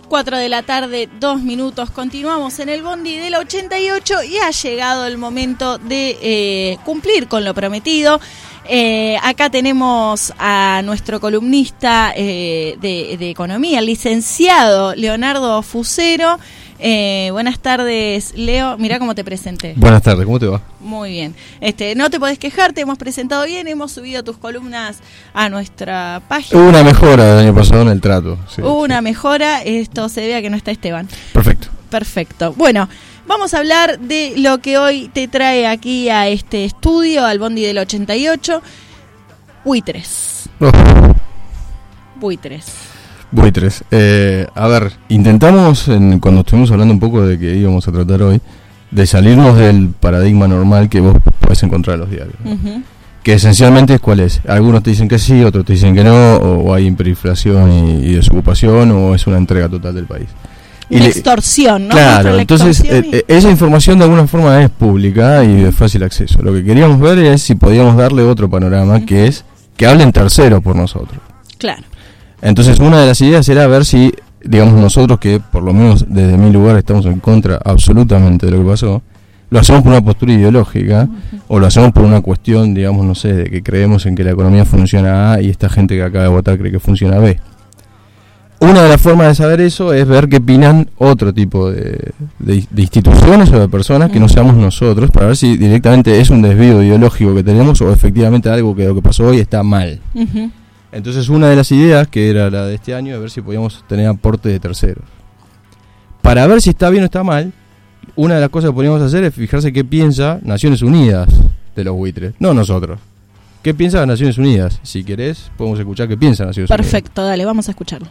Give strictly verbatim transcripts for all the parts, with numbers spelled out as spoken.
cuatro de la tarde, dos minutos. Continuamos en el Bondi del ochenta y ocho y ha llegado el momento de eh, cumplir con lo prometido. Eh, acá tenemos a nuestro columnista eh, de, de economía, el licenciado Leonardo Fusero. Eh, buenas tardes, Leo. Mirá cómo te presenté. Buenas tardes, ¿cómo te va? Muy bien. Este, no te podés quejar, te hemos presentado bien, hemos subido tus columnas a nuestra página. Hubo una mejora del año pasado en el trato. Sí, Hubo una sí. mejora, esto se debe a que no está Esteban. Perfecto. Perfecto. Bueno, vamos a hablar de lo que hoy te trae aquí a este estudio, al Bondi del ochenta y ocho. Buitres. Oh. Buitres. Buitres. Eh, a ver, intentamos, en, cuando estuvimos hablando un poco de que íbamos a tratar hoy, de salirnos del paradigma normal que vos podés encontrar en los diarios, ¿no? Uh-huh. Que esencialmente es cuál es. Algunos te dicen que sí, otros te dicen que no, o hay hiperinflación y, y desocupación, o es una entrega total del país. Y una extorsión, ¿no? Claro, entonces eh, y... esa información de alguna forma es pública y de fácil acceso. Lo que queríamos ver es si podíamos darle otro panorama, uh-huh. que es que hablen terceros por nosotros. Claro. Entonces una de las ideas era ver si, digamos, nosotros que por lo menos desde mi lugar estamos en contra absolutamente de lo que pasó, lo hacemos por una postura ideológica, uh-huh. o lo hacemos por una cuestión, digamos, no sé, de que creemos en que la economía funciona A y esta gente que acaba de votar cree que funciona B. Una de las formas de saber eso es ver qué opinan otro tipo de, de, de instituciones o de personas uh-huh. que no seamos nosotros, para ver si directamente es un desvío ideológico que tenemos o efectivamente algo que lo que pasó hoy está mal. Uh-huh. Entonces una de las ideas, que era la de este año, es ver si podíamos tener aporte de terceros. Para ver si está bien o está mal, una de las cosas que podríamos hacer es fijarse qué piensa Naciones Unidas de los buitres, no nosotros. ¿Qué piensa Naciones Unidas? Si querés, podemos escuchar qué piensa Naciones Perfecto, Unidas. Perfecto, dale, vamos a escucharlo.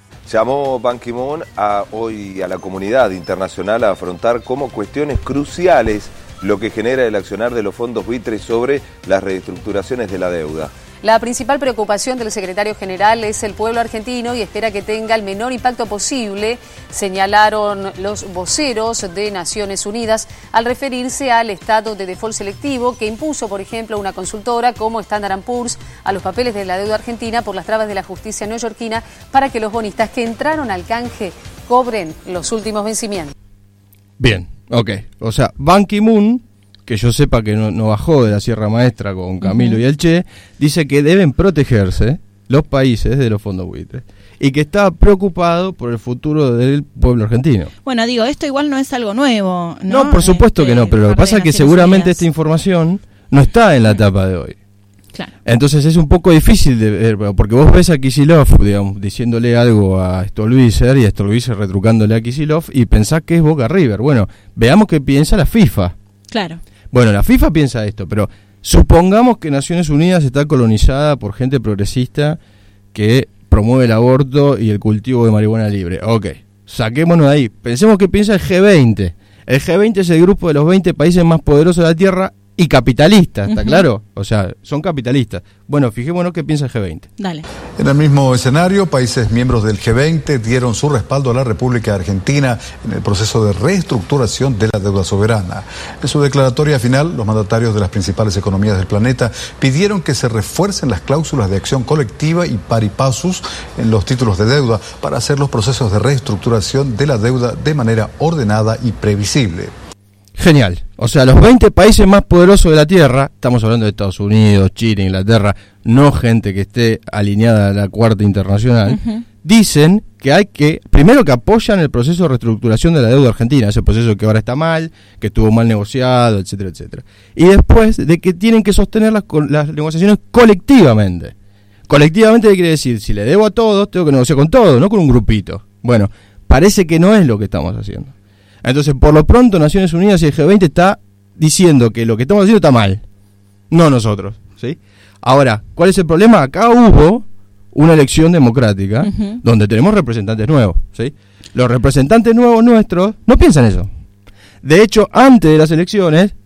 Llamó Ban Ki-moon a, hoy a la comunidad internacional a afrontar como cuestiones cruciales lo que genera el accionar de los fondos buitres sobre las reestructuraciones de la deuda. La principal preocupación del secretario general es el pueblo argentino y espera que tenga el menor impacto posible, señalaron los voceros de Naciones Unidas al referirse al estado de default selectivo que impuso, por ejemplo, una consultora como Standard and Poor's a los papeles de la deuda argentina por las trabas de la justicia neoyorquina para que los bonistas que entraron al canje cobren los últimos vencimientos. Bien, ok. O sea, Ban Ki-moon, que yo sepa que no, no bajó de la Sierra Maestra con Camilo uh-huh. y el Che, dice que deben protegerse los países de los fondos buitres y que está preocupado por el futuro del pueblo argentino. Bueno, digo, esto igual no es algo nuevo, ¿no? No, por supuesto este, que no, pero lo que pasa es que seguramente Unidas. Esta información no está en la etapa de hoy. Claro. Entonces es un poco difícil de ver, porque vos ves a Kicillof, digamos, diciéndole algo a Stolbizer y a Stolbizer retrucándole a Kicillof y pensás que es Boca River. Bueno, veamos qué piensa la FIFA. Claro. Bueno, la FIFA piensa esto, pero supongamos que Naciones Unidas está colonizada por gente progresista que promueve el aborto y el cultivo de marihuana libre. Ok, saquémonos de ahí. Pensemos qué piensa el G veinte. El G veinte es el grupo de los veinte países más poderosos de la Tierra y capitalistas, ¿está uh-huh. claro? O sea, son capitalistas. Bueno, fijémonos qué piensa el G veinte. Dale. En el mismo escenario, países miembros del G veinte dieron su respaldo a la República Argentina en el proceso de reestructuración de la deuda soberana. En su declaratoria final, los mandatarios de las principales economías del planeta pidieron que se refuercen las cláusulas de acción colectiva y pari passus en los títulos de deuda para hacer los procesos de reestructuración de la deuda de manera ordenada y previsible. Genial. O sea, los veinte países más poderosos de la Tierra, estamos hablando de Estados Unidos, Chile, Inglaterra, no gente que esté alineada a la Cuarta Internacional, uh-huh. dicen que hay que, primero que apoyan el proceso de reestructuración de la deuda argentina, ese proceso que ahora está mal, que estuvo mal negociado, etcétera, etcétera. Y después de que tienen que sostener las, las negociaciones colectivamente. Colectivamente, ¿qué quiere decir? Si le debo a todos, tengo que negociar con todos, no con un grupito. Bueno, parece que no es lo que estamos haciendo. Entonces, por lo pronto, Naciones Unidas y el G veinte está diciendo que lo que estamos haciendo está mal, no nosotros, ¿sí? Ahora, ¿cuál es el problema? Acá hubo una elección democrática uh-huh. donde tenemos representantes nuevos, ¿sí? Los representantes nuevos nuestros no piensan eso. De hecho, antes de las elecciones,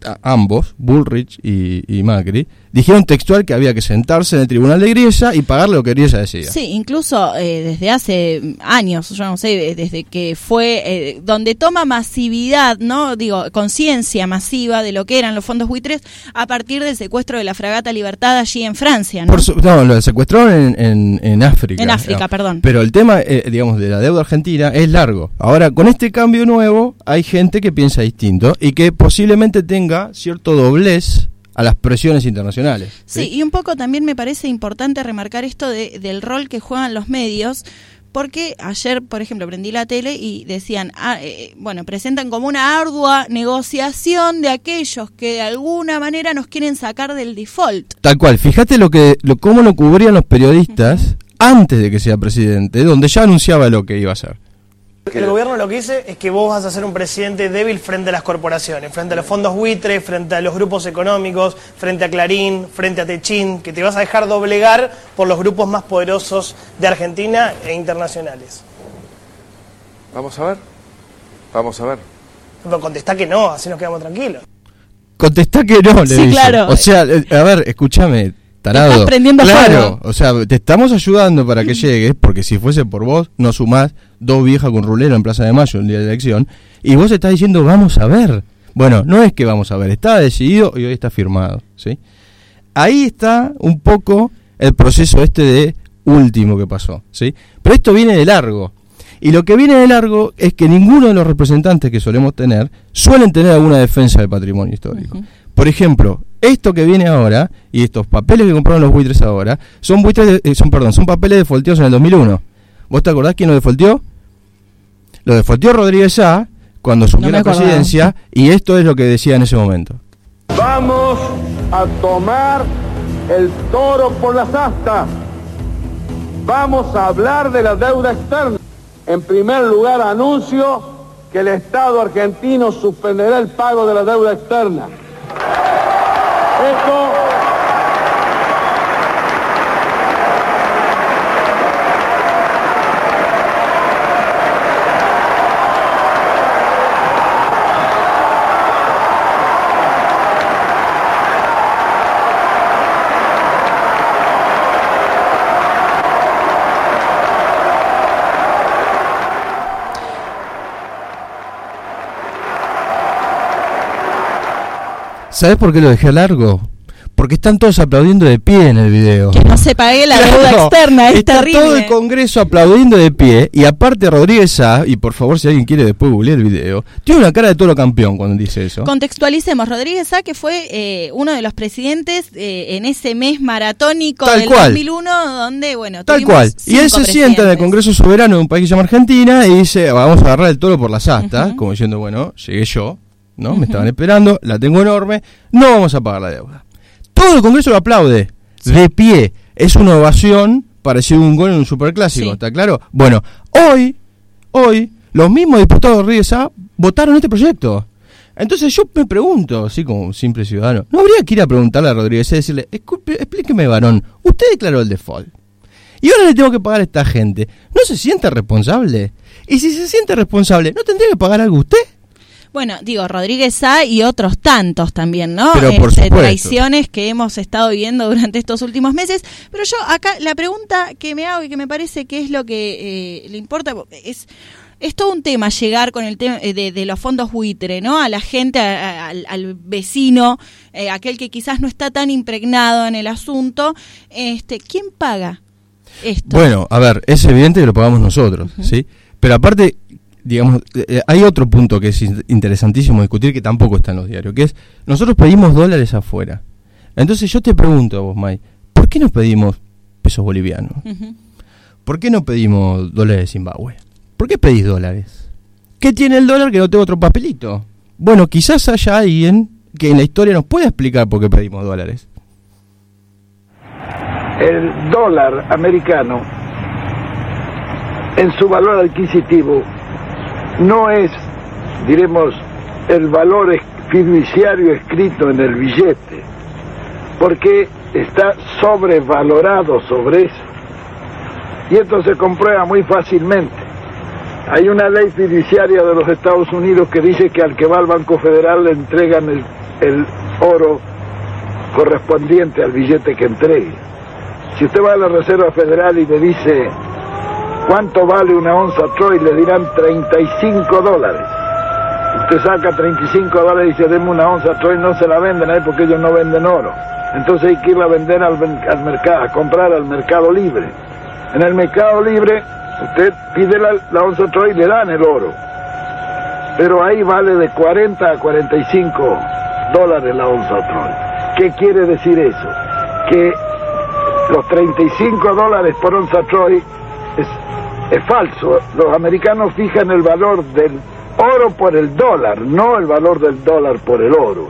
ambos, Bullrich y, y Macri, dijeron textual que había que sentarse en el tribunal de Griesa y pagar lo que Griesa decía. Sí, incluso eh, desde hace años, yo no sé, desde que fue, eh, donde toma masividad, ¿no? Digo, conciencia masiva de lo que eran los fondos buitres a partir del secuestro de la fragata Libertad allí en Francia, ¿no? Por su, no, lo secuestraron en, en, en África. En África, no. perdón. Pero el tema, eh, digamos, de la deuda argentina es largo. Ahora, con este cambio nuevo, hay gente que piensa distinto y que posiblemente tenga cierto doblez a las presiones internacionales. Sí, ¿sí? Y un poco también me parece importante remarcar esto de, del rol que juegan los medios, porque ayer, por ejemplo, prendí la tele y decían, ah, eh, bueno, presentan como una ardua negociación de aquellos que de alguna manera nos quieren sacar del default. Tal cual, fíjate lo que, lo, cómo lo cubrían los periodistas uh-huh. antes de que sea presidente, donde ya anunciaba lo que iba a hacer. El gobierno lo que dice es que vos vas a ser un presidente débil frente a las corporaciones, frente a los fondos buitre, frente a los grupos económicos, frente a Clarín, frente a Techín, que te vas a dejar doblegar por los grupos más poderosos de Argentina e internacionales. Vamos a ver, vamos a ver. Pero contestá que no, así nos quedamos tranquilos. Contestá que no, le sí, dice. Claro. O sea, a ver, escúchame, tarado. Estás prendiendo claro, fuego. O sea, te estamos ayudando para que llegues, porque si fuese por vos, no sumás dos viejas con rulero en Plaza de Mayo el día de la elección, y vos estás diciendo, vamos a ver. Bueno, no es que vamos a ver, estaba decidido y hoy está firmado, ¿sí? Ahí está un poco el proceso este de último que pasó, ¿sí? Pero esto viene de largo. Y lo que viene de largo es que ninguno de los representantes que solemos tener suelen tener alguna defensa del patrimonio histórico. Uh-huh. Por ejemplo, esto que viene ahora y estos papeles que compraron los buitres ahora son buitres de, eh, son perdón, son papeles defolteados en el dos mil uno. ¿Vos te acordás quién lo defolteó? Lo defolteó Rodríguez Sá cuando asumió no la presidencia, y esto es lo que decía en ese momento. Vamos a tomar el toro por las astas. Vamos a hablar de la deuda externa. En primer lugar, anuncio que el Estado argentino suspenderá el pago de la deuda externa. Esto ¿Sabés por qué lo dejé largo? Porque están todos aplaudiendo de pie en el video. Que no se pague la claro, deuda externa, es está terrible. Todo el Congreso aplaudiendo de pie, y aparte Rodríguez Sá, y por favor si alguien quiere después googlear el video, tiene una cara de toro campeón cuando dice eso. Contextualicemos, Rodríguez Sá, que fue eh, uno de los presidentes eh, en ese mes maratónico Tal del cual. dos mil uno, donde, bueno, Tal cual. Y él se sienta en el Congreso Soberano de un país que se llama Argentina y dice, vamos a agarrar el toro por las astas, uh-huh. como diciendo, bueno, llegué yo, ¿no? Uh-huh. Me estaban esperando, la tengo enorme, no vamos a pagar la deuda. Todo el Congreso lo aplaude, sí. de pie. Es una ovación para decir un gol en un superclásico, sí. ¿Está claro? Bueno, hoy, hoy, los mismos diputados de Rodríguez Sá votaron este proyecto. Entonces yo me pregunto, así como un simple ciudadano, ¿no habría que ir a preguntarle a Rodríguez Sá y decirle, explíqueme, varón, usted declaró el default, y ahora le tengo que pagar a esta gente? ¿No se siente responsable? Y si se siente responsable, ¿no tendría que pagar algo usted? Bueno, digo, Rodríguez Sá y otros tantos también, ¿no? Pero por este, supuesto. Traiciones que hemos estado viviendo durante estos últimos meses. Pero yo acá la pregunta que me hago y que me parece que es lo que eh, le importa es... Es todo un tema llegar con el tema de, de los fondos buitre, ¿no? A la gente, a, a, al, al vecino, eh, aquel que quizás no está tan impregnado en el asunto. Este, ¿quién paga esto? Bueno, a ver, es evidente que lo pagamos nosotros, uh-huh. ¿sí? Pero aparte, digamos, eh, hay otro punto que es interesantísimo discutir que tampoco está en los diarios, que es, nosotros pedimos dólares afuera. Entonces yo te pregunto a vos, May, ¿por qué no pedimos pesos bolivianos? Uh-huh. ¿Por qué no pedimos dólares de Zimbabue? ¿Por qué pedís dólares? ¿Qué tiene el dólar que no tengo otro papelito? Bueno, quizás haya alguien que en la historia nos pueda explicar por qué pedimos dólares. El dólar americano, en su valor adquisitivo, no es, diremos, el valor fiduciario escrito en el billete, porque está sobrevalorado sobre eso. Y esto se comprueba muy fácilmente. Hay una ley fiduciaria de los Estados Unidos que dice que al que va al Banco Federal le entregan el el oro correspondiente al billete que entregue. Si usted va a la Reserva Federal y le dice cuánto vale una onza Troy, le dirán treinta y cinco dólares. Usted saca treinta y cinco dólares y dice, deme una onza Troy, no se la venden ahí porque ellos no venden oro. Entonces hay que ir a vender al, al mercado, a comprar al Mercado Libre. En el Mercado Libre, usted pide la, la onza Troy y le dan el oro. Pero ahí vale de cuarenta a cuarenta y cinco dólares la onza Troy. ¿Qué quiere decir eso? Que los treinta y cinco dólares por onza Troy es, es falso. Los americanos fijan el valor del oro por el dólar, no el valor del dólar por el oro.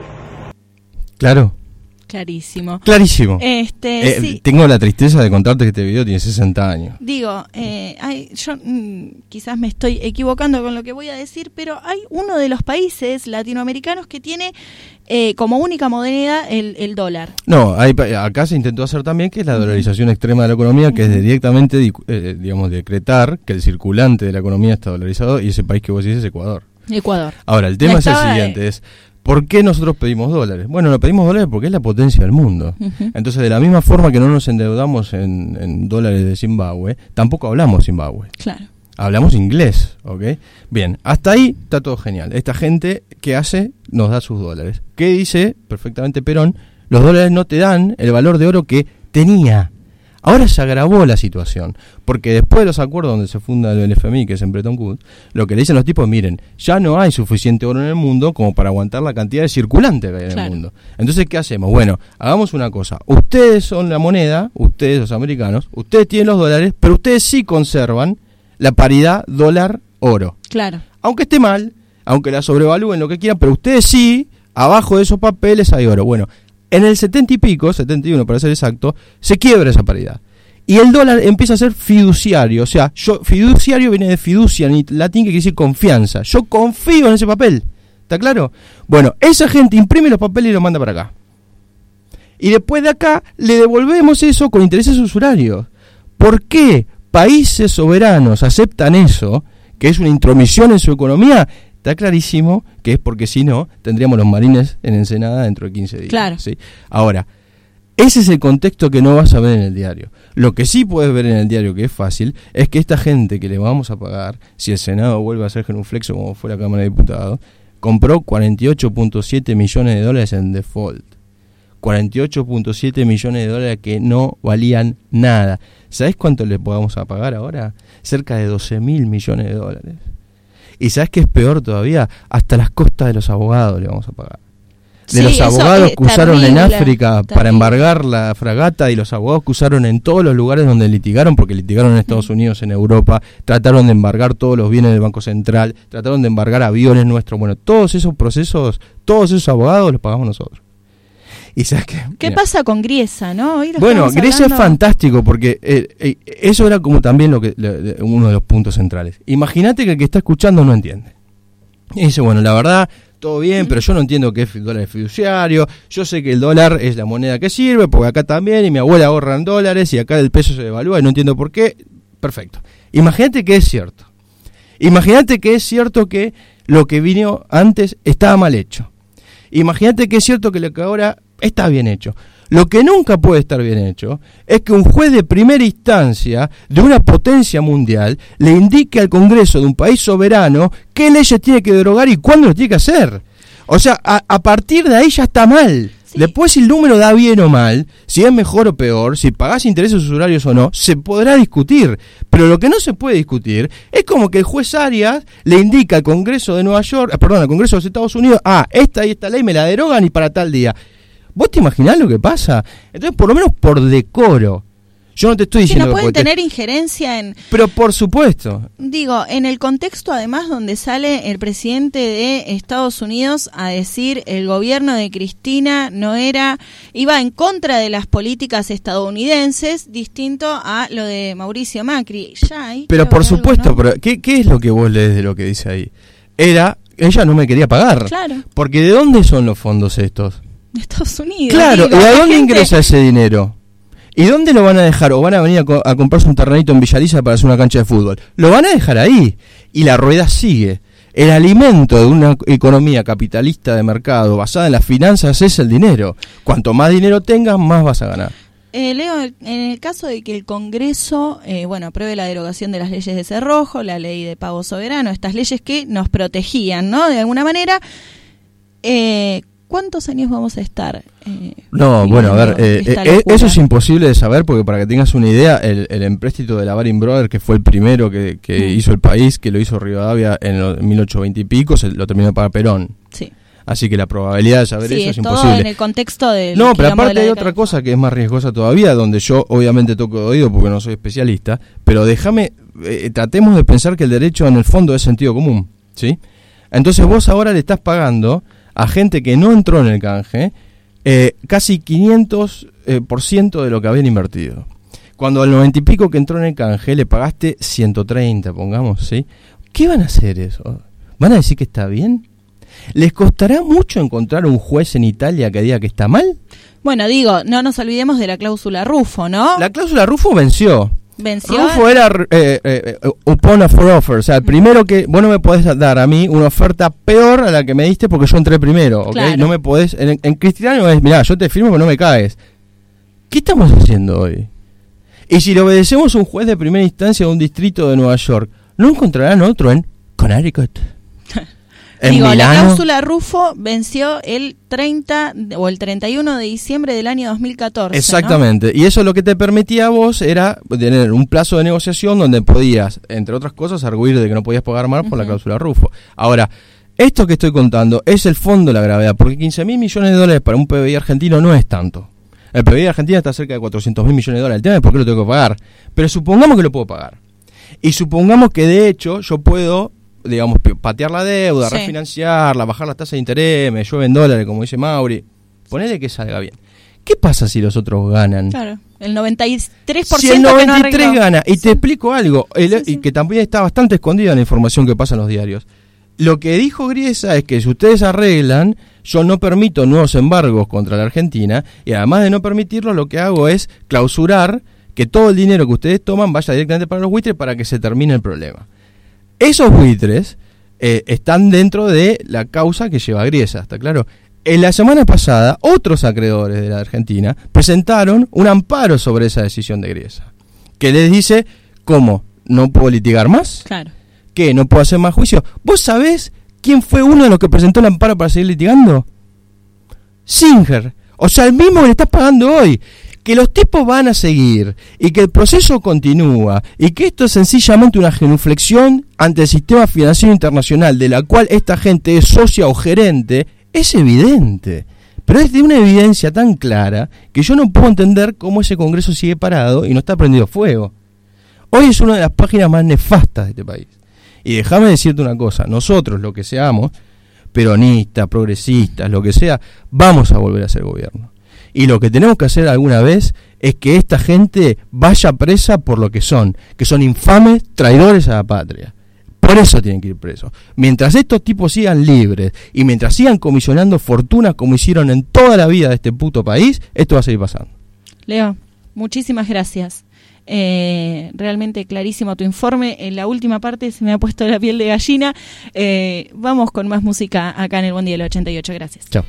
Claro. Clarísimo. Clarísimo. Este, eh, sí. Tengo la tristeza de contarte que este video tiene sesenta años. Digo, eh, hay, yo mm, quizás me estoy equivocando con lo que voy a decir, pero hay uno de los países latinoamericanos que tiene eh, como única moneda el, el dólar. No, hay, acá se intentó hacer también que es la dolarización uh-huh. extrema de la economía, que uh-huh. es de directamente, eh, digamos, decretar que el circulante de la economía está dolarizado, y ese país que vos decís es Ecuador. Ecuador. Ahora, el tema no es el siguiente, eh... es... ¿Por qué nosotros pedimos dólares? Bueno, no pedimos dólares porque es la potencia del mundo. Uh-huh. Entonces, de la misma forma que no nos endeudamos en, en dólares de Zimbabue, tampoco hablamos Zimbabue. Claro. Hablamos inglés, ¿ok? Bien, hasta ahí está todo genial. Esta gente, ¿qué hace? Nos da sus dólares. ¿Qué dice? Perfectamente Perón, los dólares no te dan el valor de oro que tenía. Ahora se agravó la situación, porque después de los acuerdos donde se funda el F M I, que es en Bretton Woods, lo que le dicen los tipos, miren, ya no hay suficiente oro en el mundo como para aguantar la cantidad de circulante que hay en claro. el mundo. Entonces, ¿qué hacemos? Bueno, hagamos una cosa, ustedes son la moneda, ustedes los americanos, ustedes tienen los dólares, pero ustedes sí conservan la paridad dólar-oro. Claro. Aunque esté mal, aunque la sobrevalúen, lo que quieran, pero ustedes sí, abajo de esos papeles hay oro. Bueno, en el setenta y pico, setenta y uno para ser exacto, se quiebra esa paridad. Y el dólar empieza a ser fiduciario. O sea, yo fiduciario viene de fiducia en latín, que quiere decir confianza. Yo confío en ese papel. ¿Está claro? Bueno, esa gente imprime los papeles y los manda para acá. Y después de acá le devolvemos eso con intereses usurarios. ¿Por qué países soberanos aceptan eso, que es una intromisión en su economía? Está clarísimo que es porque si no, tendríamos los marines en Ensenada dentro de quince días. Claro. ¿Sí? Ahora, ese es el contexto que no vas a ver en el diario. Lo que sí puedes ver en el diario, que es fácil, es que esta gente que le vamos a pagar, si el Senado vuelve a hacer genuflexo como fue la Cámara de Diputados, compró cuarenta y ocho punto siete millones de dólares en default. cuarenta y ocho punto siete millones de dólares que no valían nada. ¿Sabés cuánto le podamos a pagar ahora? Cerca de doce mil millones de dólares. Y ¿sabes qué es peor todavía? Hasta las costas de los abogados le vamos a pagar. De sí, los abogados que usaron terrible, en África terrible. para embargar la fragata, y los abogados que usaron en todos los lugares donde litigaron, porque litigaron en Estados Unidos, en Europa, trataron de embargar todos los bienes del Banco Central, trataron de embargar aviones nuestros. Bueno, todos esos procesos, todos esos abogados los pagamos nosotros. ¿Y sabes qué? ¿Qué Mira. pasa con Griesa, no? Hoy bueno, Griesa hablando... es fantástico porque eh, eh, eso era como también lo que le, uno de los puntos centrales. Imagínate que el que está escuchando no entiende. Y dice, bueno, la verdad, todo bien, mm. pero yo no entiendo qué es el dólar fiduciario. Yo sé que el dólar es la moneda que sirve, porque acá también, y mi abuela ahorra en dólares, y acá el peso se devalúa y no entiendo por qué. Perfecto. Imagínate que es cierto. Imagínate que es cierto que lo que vino antes estaba mal hecho. Imagínate que es cierto que lo que ahora está bien hecho. Lo que nunca puede estar bien hecho es que un juez de primera instancia de una potencia mundial le indique al Congreso de un país soberano qué leyes tiene que derogar y cuándo lo tiene que hacer. O sea, a, a partir de ahí ya está mal. Sí. Después, si el número da bien o mal, si es mejor o peor, si pagás intereses usurarios o no, se podrá discutir. Pero lo que no se puede discutir es como que el juez Arias le indica al Congreso de Nueva York, perdón, al Congreso de los Estados Unidos, ah, esta y esta ley me la derogan y para tal día. ¿Vos te imaginás lo que pasa? Entonces, por lo menos por decoro. Yo no te estoy diciendo... Que no pueden que tener te... injerencia en... Pero por supuesto. Digo, en el contexto además donde sale el presidente de Estados Unidos a decir el gobierno de Cristina no era... iba en contra de las políticas estadounidenses, distinto a lo de Mauricio Macri. Ya hay, pero por supuesto, algo, ¿no? pero ¿qué, ¿qué es lo que vos lees de lo que dice ahí? Era... Ella no me quería pagar. Claro. Porque ¿de dónde son los fondos estos? De Estados Unidos. Claro, digo, ¿y a dónde gente... ingresa ese dinero? ¿Y dónde lo van a dejar? ¿O van a venir a, co- a comprarse un terrenito en Villaliza para hacer una cancha de fútbol? Lo van a dejar ahí. Y la rueda sigue. El alimento de una economía capitalista de mercado basada en las finanzas es el dinero. Cuanto más dinero tengas, más vas a ganar. Eh, Leo, en el caso de que el Congreso eh, bueno, apruebe la derogación de las leyes de cerrojo, la ley de pago soberano, estas leyes que nos protegían, ¿no? De alguna manera, eh, ¿cuántos años vamos a estar? Eh, no, bueno, a ver, eh, eh, eso es imposible de saber porque para que tengas una idea, el, el empréstito de la Baring Brothers, que fue el primero que, que mm. hizo el país, que lo hizo Rivadavia en el mil ochocientos veinte y pico, se lo terminó de pagar Perón. Sí. Así que la probabilidad de saber sí, eso es, es imposible. todo en el contexto de... No, pero aparte hay otra cosa que es más riesgosa todavía, donde yo obviamente toco de oído porque no soy especialista, pero déjame, eh, tratemos de pensar que el derecho en el fondo es sentido común, ¿sí? Entonces vos ahora le estás pagando a gente que no entró en el canje eh, casi quinientos por ciento de lo que habían invertido. Cuando al noventa y pico que entró en el canje le pagaste ciento treinta, pongamos, ¿sí? ¿Qué van a hacer eso? ¿Van a decir que está bien? ¿Les costará mucho encontrar un juez en Italia que diga que está mal? Bueno, digo, no nos olvidemos de la cláusula Rufo, ¿no? La cláusula Rufo venció. ¿Venció? Rufo era eh, eh, upon a for offer, o sea, el primero que vos no me podés dar a mí una oferta peor a la que me diste porque yo entré primero, ¿ok? Claro. No me podés, en, en cristiano es, mirá, yo te firmo pero no me caes. ¿Qué estamos haciendo hoy? Y si le obedecemos a un juez de primera instancia de un distrito de Nueva York, ¿no encontrarán otro en Connecticut? En Digo, Milano. La cláusula Rufo venció el treinta o el treinta y uno de diciembre del año dos mil catorce. Exactamente, ¿no? Y eso lo que te permitía a vos era tener un plazo de negociación donde podías, entre otras cosas, arguir de que no podías pagar más por uh-huh. la cláusula Rufo. Ahora, esto que estoy contando es el fondo de la gravedad, porque quince mil millones de dólares para un P B I argentino no es tanto. El P B I argentino está cerca de cuatrocientos mil millones de dólares. El tema es por qué lo tengo que pagar. Pero supongamos que lo puedo pagar. Y supongamos que de hecho yo puedo, digamos, patear la deuda, sí. refinanciarla, bajar las tasas de interés, me llueven dólares, como dice Mauri. Ponele que salga bien. ¿Qué pasa si los otros ganan? Claro, el noventa y tres por ciento si el noventa y tres por ciento que no gana, y sí. te explico algo, el, sí, sí. y que también está bastante escondida en la información que pasa en los diarios. Lo que dijo Griesa es que si ustedes arreglan, yo no permito nuevos embargos contra la Argentina, y además de no permitirlo, lo que hago es clausurar que todo el dinero que ustedes toman vaya directamente para los buitres para que se termine el problema. Esos buitres eh, están dentro de la causa que lleva Griesa, ¿está claro? En la semana pasada, otros acreedores de la Argentina presentaron un amparo sobre esa decisión de Griesa, que les dice, ¿cómo? ¿No puedo litigar más? Claro. ¿Qué? ¿No puedo hacer más juicio? ¿Vos sabés quién fue uno de los que presentó el amparo para seguir litigando? Singer. O sea, el mismo que le estás pagando hoy. Que los tipos van a seguir y que el proceso continúa y que esto es sencillamente una genuflexión ante el sistema financiero internacional de la cual esta gente es socia o gerente, es evidente. Pero es de una evidencia tan clara que yo no puedo entender cómo ese Congreso sigue parado y no está prendido fuego. Hoy es una de las páginas más nefastas de este país. Y déjame decirte una cosa, nosotros, lo que seamos, peronistas, progresistas, lo que sea, vamos a volver a ser gobierno. Y lo que tenemos que hacer alguna vez es que esta gente vaya presa por lo que son, que son infames traidores a la patria. Por eso tienen que ir presos. Mientras estos tipos sigan libres y mientras sigan comisionando fortunas como hicieron en toda la vida de este puto país, esto va a seguir pasando. Leo, muchísimas gracias. Eh, realmente clarísimo tu informe. En la última parte se me ha puesto la piel de gallina. Eh, vamos con más música acá en el Bondi del ochenta y ocho. Gracias. Chao.